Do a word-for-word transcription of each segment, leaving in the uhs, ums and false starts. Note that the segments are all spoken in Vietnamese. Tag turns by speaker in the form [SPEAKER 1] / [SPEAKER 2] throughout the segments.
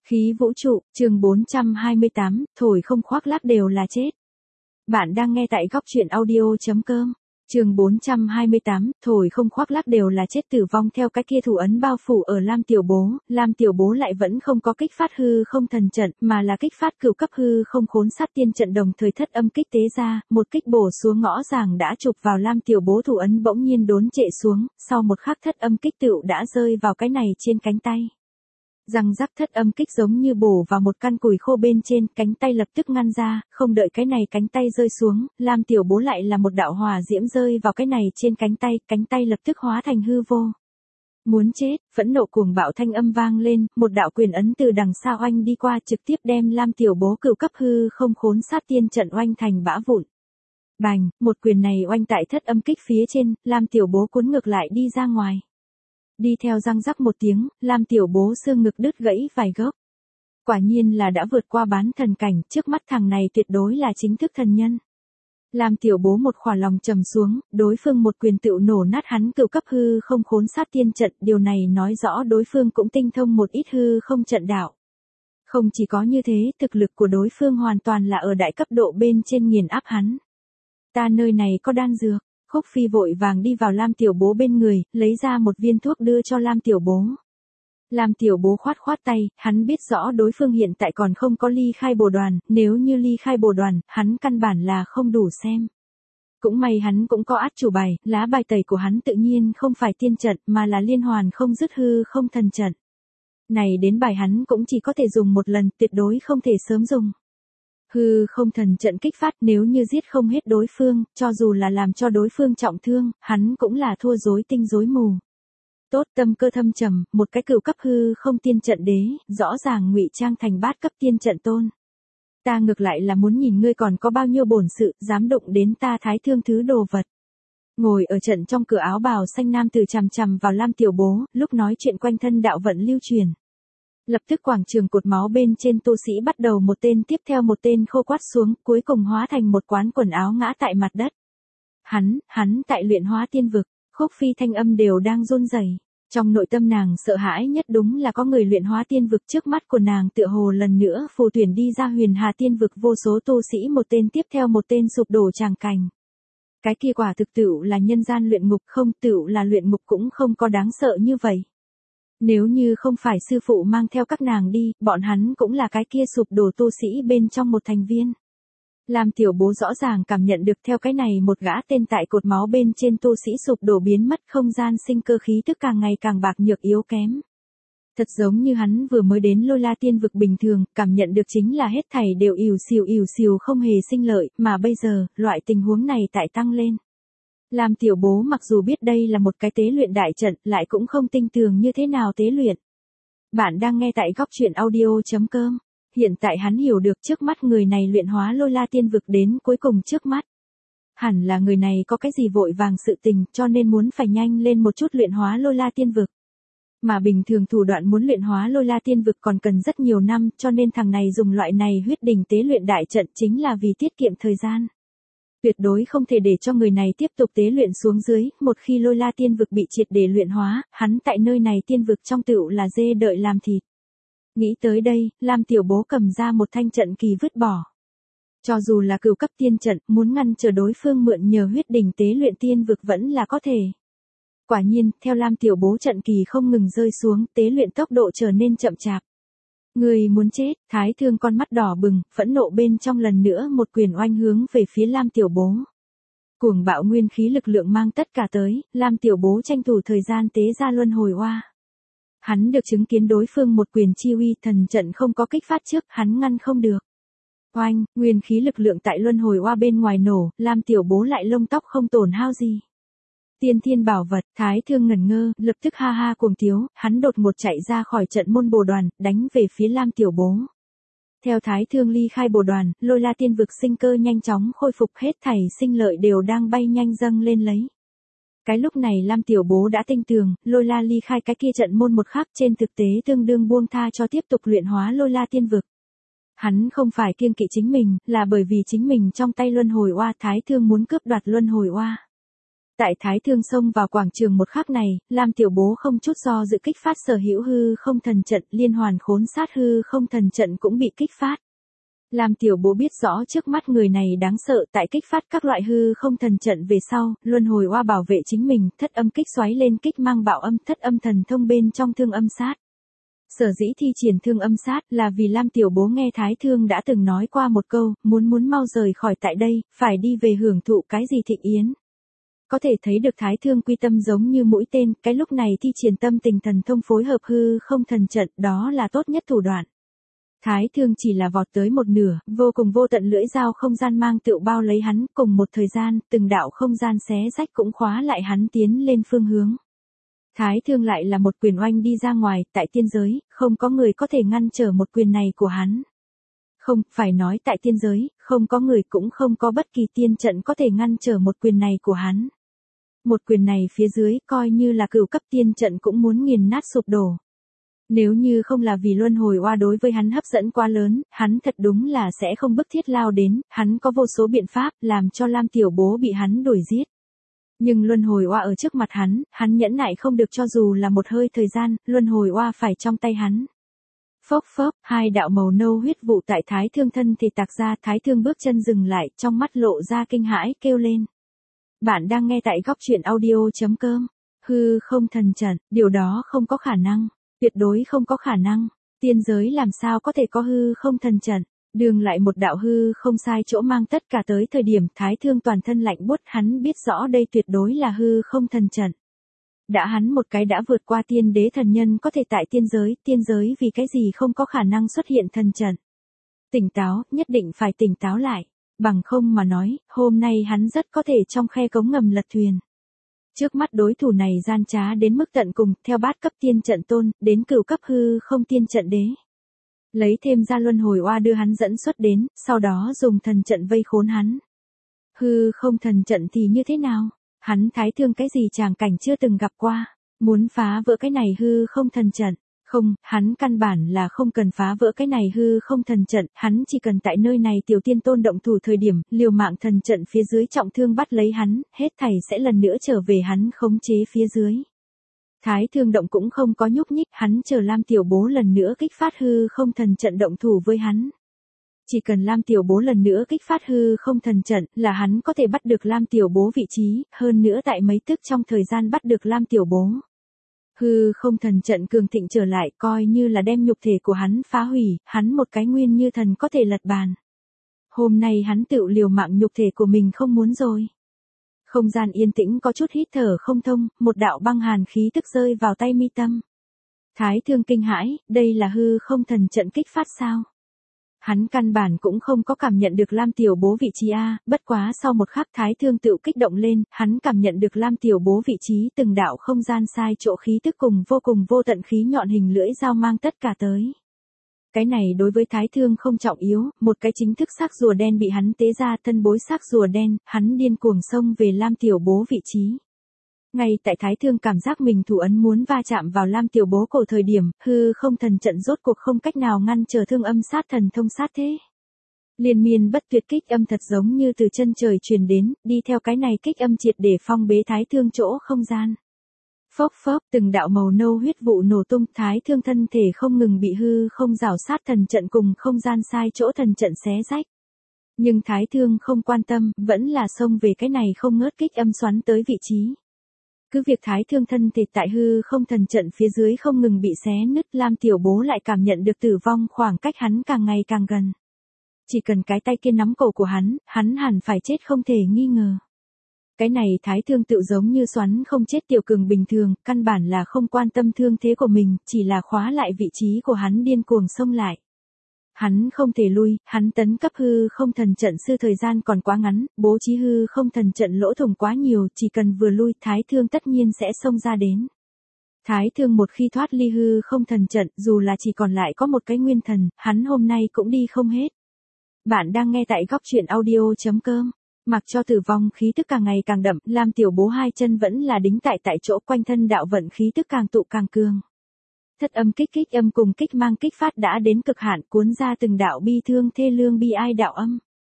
[SPEAKER 1] Khí vũ trụ, chương bốn trăm hai mươi tám, thổi không khoác lác đều là chết. Bạn đang nghe tại góc truyện audio.com. Chương bốn trăm hai mươi tám, thổi không khoác lác đều là chết. Tử vong theo cái kia thủ ấn bao phủ ở Lam Tiểu Bố, Lam Tiểu Bố lại vẫn không có kích phát hư không thần trận, mà là kích phát cửu cấp hư không khốn sát tiên trận, đồng thời thất âm kích tế ra, một kích bổ xuống ngõ ràng đã chụp vào Lam Tiểu Bố thủ ấn bỗng nhiên đốn trệ xuống, sau một khắc thất âm kích tựu đã rơi vào cái này trên cánh tay. Răng rắc, thất âm kích giống như bổ vào một căn củi khô bên trên, cánh tay lập tức ngăn ra, không đợi cái này cánh tay rơi xuống, Lam Tiểu Bố lại là một đạo hỏa diễm rơi vào cái này trên cánh tay, cánh tay lập tức hóa thành hư vô. Muốn chết, phẫn nộ cuồng bạo thanh âm vang lên, một đạo quyền ấn từ đằng xa oanh đi qua, trực tiếp đem Lam Tiểu Bố cửu cấp hư không khốn sát tiên trận oanh thành bã vụn. Bành, một quyền này oanh tại thất âm kích phía trên, Lam Tiểu Bố cuốn ngược lại đi ra ngoài. Đi theo răng rắc một tiếng, Lam Tiểu Bố xương ngực đứt gãy vài gốc. Quả nhiên là đã vượt qua bán thần cảnh, trước mắt thằng này tuyệt đối là chính thức thần nhân. Lam Tiểu Bố một khỏa lòng trầm xuống, đối phương một quyền tựu nổ nát hắn cửu cấp hư không khốn sát tiên trận, điều này nói rõ đối phương cũng tinh thông một ít hư không trận đạo. Không chỉ có như thế, thực lực của đối phương hoàn toàn là ở đại cấp độ bên trên nghiền áp hắn. Ta nơi này có đan dược. Khúc Phi vội vàng đi vào Lam Tiểu Bố bên người, lấy ra một viên thuốc đưa cho Lam Tiểu Bố. Lam Tiểu Bố khoát khoát tay, hắn biết rõ đối phương hiện tại còn không có ly khai bồ đoàn, nếu như ly khai bồ đoàn, hắn căn bản là không đủ xem. Cũng may hắn cũng có át chủ bài, lá bài tẩy của hắn tự nhiên không phải tiên trận mà là liên hoàn không dứt hư không thần trận. Này đến bài hắn cũng chỉ có thể dùng một lần, tuyệt đối không thể sớm dùng. Hư không thần trận kích phát, nếu như giết không hết đối phương, cho dù là làm cho đối phương trọng thương, hắn cũng là thua rối tinh rối mù. Tốt, tâm cơ thâm trầm, một cái cửu cấp hư không tiên trận đế, rõ ràng ngụy trang thành bát cấp tiên trận tôn. Ta ngược lại là muốn nhìn ngươi còn có bao nhiêu bổn sự, dám đụng đến ta Thái Thương thứ đồ vật. Ngồi ở trận trong cửa áo bào xanh nam tử chằm chằm vào Lam Tiểu Bố, lúc nói chuyện quanh thân đạo vận lưu truyền. Lập tức quảng trường cột máu bên trên tu sĩ bắt đầu một tên tiếp theo một tên khô quát xuống, cuối cùng hóa thành một quán quần áo ngã tại mặt đất. Hắn, hắn tại luyện hóa tiên vực, Khúc Phi thanh âm đều đang run rẩy. Trong nội tâm nàng sợ hãi nhất đúng là có người luyện hóa tiên vực, trước mắt của nàng tựa hồ lần nữa phù tuyển đi ra huyền hà tiên vực, vô số tu sĩ một tên tiếp theo một tên sụp đổ tràng cảnh. Cái kia quả thực tựu là nhân gian luyện ngục, không tựu là luyện ngục cũng không có đáng sợ như vậy. Nếu như không phải sư phụ mang theo các nàng đi, bọn hắn cũng là cái kia sụp đổ tu sĩ bên trong một thành viên. Lam Tiểu Bố rõ ràng cảm nhận được theo cái này một gã tên tại cột máu bên trên tu sĩ sụp đổ biến mất, không gian sinh cơ khí tức càng ngày càng bạc nhược yếu kém. Thật giống như hắn vừa mới đến Lôi La tiên vực bình thường, cảm nhận được chính là hết thảy đều ỉu xìu ỉu xìu không hề sinh lợi, mà bây giờ, loại tình huống này tại tăng lên. Lam Tiểu Bố mặc dù biết đây là một cái tế luyện đại trận, lại cũng không tin tưởng như thế nào tế luyện. Bạn đang nghe tại góc truyện audio.com. Hiện tại hắn hiểu được trước mắt người này luyện hóa Lôi La tiên vực đến cuối cùng trước mắt. Hẳn là người này có cái gì vội vàng sự tình, cho nên muốn phải nhanh lên một chút luyện hóa Lôi La tiên vực. Mà bình thường thủ đoạn muốn luyện hóa Lôi La tiên vực còn cần rất nhiều năm, cho nên thằng này dùng loại này huyết đỉnh tế luyện đại trận chính là vì tiết kiệm thời gian. Tuyệt đối không thể để cho người này tiếp tục tế luyện xuống dưới, một khi Lôi La tiên vực bị triệt để luyện hóa, hắn tại nơi này tiên vực trong tựu là dê đợi làm thịt. Nghĩ tới đây, Lam Tiểu Bố cầm ra một thanh trận kỳ vứt bỏ. Cho dù là cửu cấp tiên trận, muốn ngăn trở đối phương mượn nhờ huyết đỉnh tế luyện tiên vực vẫn là có thể. Quả nhiên, theo Lam Tiểu Bố trận kỳ không ngừng rơi xuống, tế luyện tốc độ trở nên chậm chạp. Người muốn chết, Thái Thương con mắt đỏ bừng, phẫn nộ bên trong lần nữa một quyền oanh hướng về phía Lam Tiểu Bố. Cuồng bạo nguyên khí lực lượng mang tất cả tới, Lam Tiểu Bố tranh thủ thời gian tế ra luân hồi oa. Hắn được chứng kiến đối phương một quyền chi uy, thần trận không có kích phát trước, hắn ngăn không được. Oanh, nguyên khí lực lượng tại luân hồi oa bên ngoài nổ, Lam Tiểu Bố lại lông tóc không tổn hao gì. Tiên thiên bảo vật, Thái Thương ngẩn ngơ, lập tức ha ha cuồng tiếu, hắn đột ngột chạy ra khỏi trận môn bồ đoàn, đánh về phía Lam Tiểu Bố. Theo Thái Thương ly khai bồ đoàn, Lôi La tiên vực sinh cơ nhanh chóng khôi phục, hết thảy sinh lợi đều đang bay nhanh dâng lên lấy. Cái lúc này Lam Tiểu Bố đã tinh tường, Lôi La ly khai cái kia trận môn một khắc, trên thực tế tương đương buông tha cho tiếp tục luyện hóa Lôi La tiên vực. Hắn không phải kiêng kỵ chính mình, là bởi vì chính mình trong tay luân hồi oa, Thái Thương muốn cướp đoạt luân hồi oa. Tại Thái Thương xông vào quảng trường một khắc này, Lam Tiểu Bố không chút do dự kích phát sở hữu hư không thần trận, liên hoàn khốn sát hư không thần trận cũng bị kích phát. Lam Tiểu Bố biết rõ trước mắt người này đáng sợ, tại kích phát các loại hư không thần trận về sau, luân hồi oa bảo vệ chính mình, thất âm kích xoáy lên kích mang bạo âm, thất âm thần thông bên trong thương âm sát. Sở dĩ thi triển thương âm sát là vì Lam Tiểu Bố nghe Thái Thương đã từng nói qua một câu, muốn muốn mau rời khỏi tại đây, phải đi về hưởng thụ cái gì thịnh yến. Có thể thấy được Thái Thương quy tâm giống như mũi tên, cái lúc này thi triển tâm tình thần thông phối hợp hư không thần trận, đó là tốt nhất thủ đoạn. Thái Thương chỉ là vọt tới một nửa, vô cùng vô tận lưỡi dao không gian mang tựu bao lấy hắn, cùng một thời gian, từng đạo không gian xé rách cũng khóa lại hắn tiến lên phương hướng. Thái Thương lại là một quyền oanh đi ra ngoài, tại tiên giới, không có người có thể ngăn trở một quyền này của hắn. Không, phải nói tại tiên giới, không có người cũng không có bất kỳ tiên trận có thể ngăn trở một quyền này của hắn. Một quyền này phía dưới, coi như là cửu cấp tiên trận cũng muốn nghiền nát sụp đổ. Nếu như không là vì luân hồi oa đối với hắn hấp dẫn quá lớn, hắn thật đúng là sẽ không bức thiết lao đến, hắn có vô số biện pháp, làm cho Lam Tiểu Bố bị hắn đuổi giết. Nhưng luân hồi oa ở trước mặt hắn, hắn nhẫn nại không được cho dù là một hơi thời gian, luân hồi oa phải trong tay hắn. Phốc phốc, hai đạo màu nâu huyết vụ tại Thái Thương thân thì tạc ra, Thái Thương bước chân dừng lại, trong mắt lộ ra kinh hãi, kêu lên. Bạn đang nghe tại góc truyện audio.com. Hư không thần trận, điều đó không có khả năng, tuyệt đối không có khả năng. Tiên giới làm sao có thể có hư không thần trận? Đường lại một đạo hư không sai chỗ mang tất cả tới thời điểm Thái Thương toàn thân lạnh buốt, hắn biết rõ đây tuyệt đối là hư không thần trận. Đã hắn một cái đã vượt qua tiên đế thần nhân có thể tại tiên giới, tiên giới vì cái gì không có khả năng xuất hiện thần trận. Tỉnh táo, nhất định phải tỉnh táo lại, bằng không mà nói, hôm nay hắn rất có thể trong khe cống ngầm lật thuyền. Trước mắt đối thủ này gian trá đến mức tận cùng, theo bát cấp tiên trận tôn, đến cửu cấp hư không tiên trận đế. Lấy thêm ra luân hồi oa đưa hắn dẫn xuất đến, sau đó dùng thần trận vây khốn hắn. Hư không thần trận thì như thế nào? Hắn Thái Thương cái gì tràng cảnh chưa từng gặp qua, muốn phá vỡ cái này hư không thần trận. Không, hắn căn bản là không cần phá vỡ cái này hư không thần trận, hắn chỉ cần tại nơi này tiểu tiên tôn động thủ thời điểm, liều mạng thần trận phía dưới trọng thương bắt lấy hắn, hết thảy sẽ lần nữa trở về hắn khống chế phía dưới. Thái Thương động cũng không có nhúc nhích, hắn chờ Lam Tiểu Bố lần nữa kích phát hư không thần trận động thủ với hắn. Chỉ cần Lam Tiểu Bố lần nữa kích phát hư không thần trận là hắn có thể bắt được Lam Tiểu Bố vị trí, hơn nữa tại mấy tức trong thời gian bắt được Lam Tiểu Bố. Hư không thần trận cường thịnh trở lại coi như là đem nhục thể của hắn phá hủy, hắn một cái nguyên như thần có thể lật bàn. Hôm nay hắn tự liều mạng nhục thể của mình không muốn rồi. Không gian yên tĩnh có chút hít thở không thông, một đạo băng hàn khí tức rơi vào tay mi tâm. Thái Thương kinh hãi, đây là hư không thần trận kích phát sao? Hắn căn bản cũng không có cảm nhận được Lam Tiểu Bố vị trí A, bất quá sau một khắc Thái Thương tự kích động lên, hắn cảm nhận được Lam Tiểu Bố vị trí từng đạo không gian sai chỗ khí tức cùng vô cùng vô tận khí nhọn hình lưỡi dao mang tất cả tới. Cái này đối với Thái Thương không trọng yếu, một cái chính thức xác rùa đen bị hắn tế ra thân bối xác rùa đen, hắn điên cuồng xông về Lam Tiểu Bố vị trí. Ngay tại Thái Thương cảm giác mình thủ ấn muốn va chạm vào Lam Tiểu Bố cổ thời điểm, hư không thần trận rốt cuộc không cách nào ngăn trở thương âm sát thần thông sát thế. Liên miên bất tuyệt kích âm thật giống như từ chân trời truyền đến, đi theo cái này kích âm triệt để phong bế Thái Thương chỗ không gian. Phốc phốc, từng đạo màu nâu huyết vụ nổ tung, Thái Thương thân thể không ngừng bị hư không rào sát thần trận cùng không gian sai chỗ thần trận xé rách. Nhưng Thái Thương không quan tâm, vẫn là xông về cái này không ngớt kích âm xoắn tới vị trí. Cứ việc Thái Thương thân thể tại hư không thần trận phía dưới không ngừng bị xé nứt, Lam Tiểu Bố lại cảm nhận được tử vong khoảng cách hắn càng ngày càng gần. Chỉ cần cái tay kia nắm cổ của hắn, hắn hẳn phải chết không thể nghi ngờ. Cái này Thái Thương tự giống như xoắn không chết tiểu cường bình thường, căn bản là không quan tâm thương thế của mình, chỉ là khóa lại vị trí của hắn điên cuồng xông lại. Hắn không thể lui, hắn tấn cấp hư không thần trận sư thời gian còn quá ngắn, bố trí hư không thần trận lỗ thủng quá nhiều, chỉ cần vừa lui Thái Thương tất nhiên sẽ xông ra đến. Thái Thương một khi thoát ly hư không thần trận, dù là chỉ còn lại có một cái nguyên thần, hắn hôm nay cũng đi không hết. Bạn đang nghe tại góc truyện audio.com. Mặc cho tử vong khí tức càng ngày càng đậm, Lam Tiểu Bố hai chân vẫn là đính tại tại chỗ, quanh thân đạo vận khí tức càng tụ càng cường. Thất âm kích kích âm cùng kích mang kích phát đã đến cực hạn, cuốn ra từng đạo bi thương thê lương bi ai đạo âm.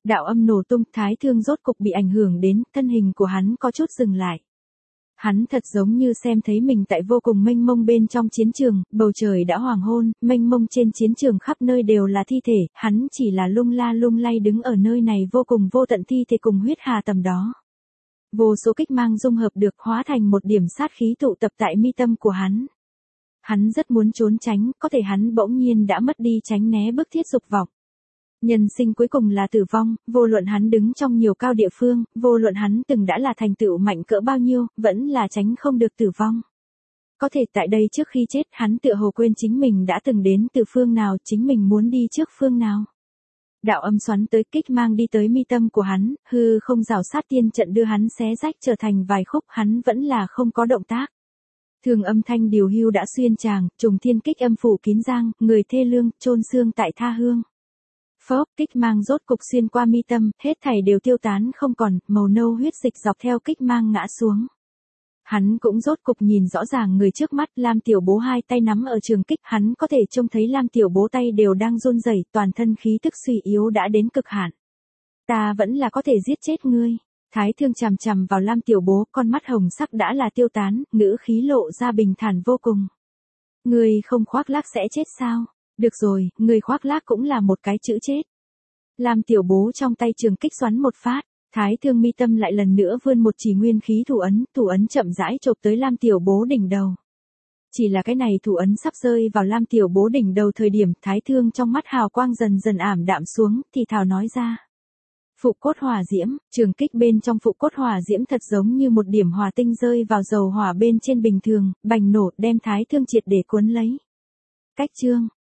[SPEAKER 1] Đạo âm nổ tung, Thái Thương rốt cục bị ảnh hưởng đến, thân hình của hắn có chút dừng lại. Hắn thật giống như xem thấy mình tại vô cùng mênh mông bên trong chiến trường, bầu trời đã hoàng hôn, mênh mông trên chiến trường khắp nơi đều là thi thể, hắn chỉ là lung la lung lay đứng ở nơi này vô cùng vô tận thi thể cùng huyết hà tầm đó. Vô số kích mang dung hợp được hóa thành một điểm sát khí tụ tập tại mi tâm của hắn. Hắn rất muốn trốn tránh, có thể hắn bỗng nhiên đã mất đi tránh né bức thiết dục vọng. Nhân sinh cuối cùng là tử vong, vô luận hắn đứng trong nhiều cao địa phương, vô luận hắn từng đã là thành tựu mạnh cỡ bao nhiêu, vẫn là tránh không được tử vong. Có thể tại đây trước khi chết hắn tựa hồ quên chính mình đã từng đến từ phương nào, chính mình muốn đi trước phương nào. Đạo âm xoắn tới, kích mang đi tới mi tâm của hắn, hư không rào sát tiên trận đưa hắn xé rách trở thành vài khúc, hắn vẫn là không có động tác. Thường âm thanh điều hưu đã xuyên tràng, trùng thiên kích âm phủ kín giang, người thê lương, chôn xương tại tha hương. Phốp, kích mang rốt cục xuyên qua mi tâm, hết thảy đều tiêu tán không còn, màu nâu huyết dịch dọc theo kích mang ngã xuống. Hắn cũng rốt cục nhìn rõ ràng người trước mắt, Lam Tiểu Bố hai tay nắm ở trường kích, hắn có thể trông thấy Lam Tiểu Bố tay đều đang run rẩy, toàn thân khí tức suy yếu đã đến cực hạn. Ta vẫn là có thể giết chết ngươi. Thái Thương chằm chằm vào Lam Tiểu Bố, con mắt hồng sắc đã là tiêu tán, ngữ khí lộ ra bình thản vô cùng. Ngươi không khoác lác sẽ chết sao? Được rồi, ngươi khoác lác cũng là một cái chữ chết. Lam Tiểu Bố trong tay trường kích xoắn một phát, Thái Thương mi tâm lại lần nữa vươn một chỉ nguyên khí thủ ấn, thủ ấn chậm rãi chộp tới Lam Tiểu Bố đỉnh đầu. Chỉ là cái này thủ ấn sắp rơi vào Lam Tiểu Bố đỉnh đầu thời điểm, Thái Thương trong mắt hào quang dần dần ảm đạm xuống, thì thào nói ra. Phụ cốt hỏa diễm, trường kích bên trong phụ cốt hỏa diễm thật giống như một điểm hỏa tinh rơi vào dầu hỏa bên trên bình thường, bành nổ đem Thái Thương triệt để cuốn lấy. Cách chương